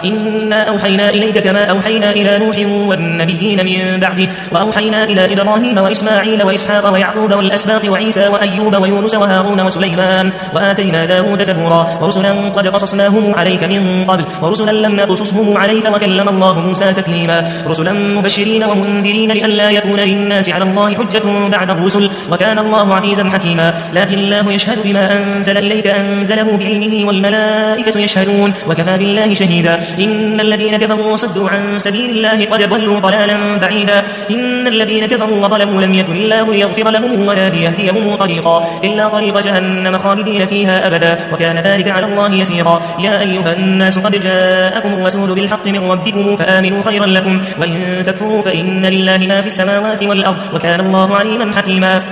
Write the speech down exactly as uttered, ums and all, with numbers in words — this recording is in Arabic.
إنا أوحينا إليك كما أوحينا إلى نوح والنبيين من بعده وأوحينا إلى إبراهيم وإسماعيل وإسحاق ويعقوب والأسباط وعيسى وأيوب ويونس وهارون وسليمان وآتينا داود زبورا ورسلا قد قصصناهم عليك من قبل ورسلا لم نقصصهم عليك وكلم الله موسى تكليما رسلا مبشرين ومنذرين لئلا يكون للناس على الله حجة بعد الرسل وكان الله عزيزا حكيما لكن الله يشهد بما أنزل إليك أنزله بعلمه والملائكة يشهدون وكفى بالله شهيدا إن الذين كفروا وصدوا عن سبيل الله قد ضلوا ضلالا بعيدا إن الذين كفروا وظلموا لم يكن الله ليغفر لهم ولا ليهديهم طريقا إلا طريق جهنم خالدين فيها أبدا وكان ذلك على الله يسيرا يا أيها الناس قد جاءكم الرسول بالحق من ربكم فآمنوا خيرا لكم وإن تكفروا فإن لله ما في السماوات والأرض وكان الله عليما حكيما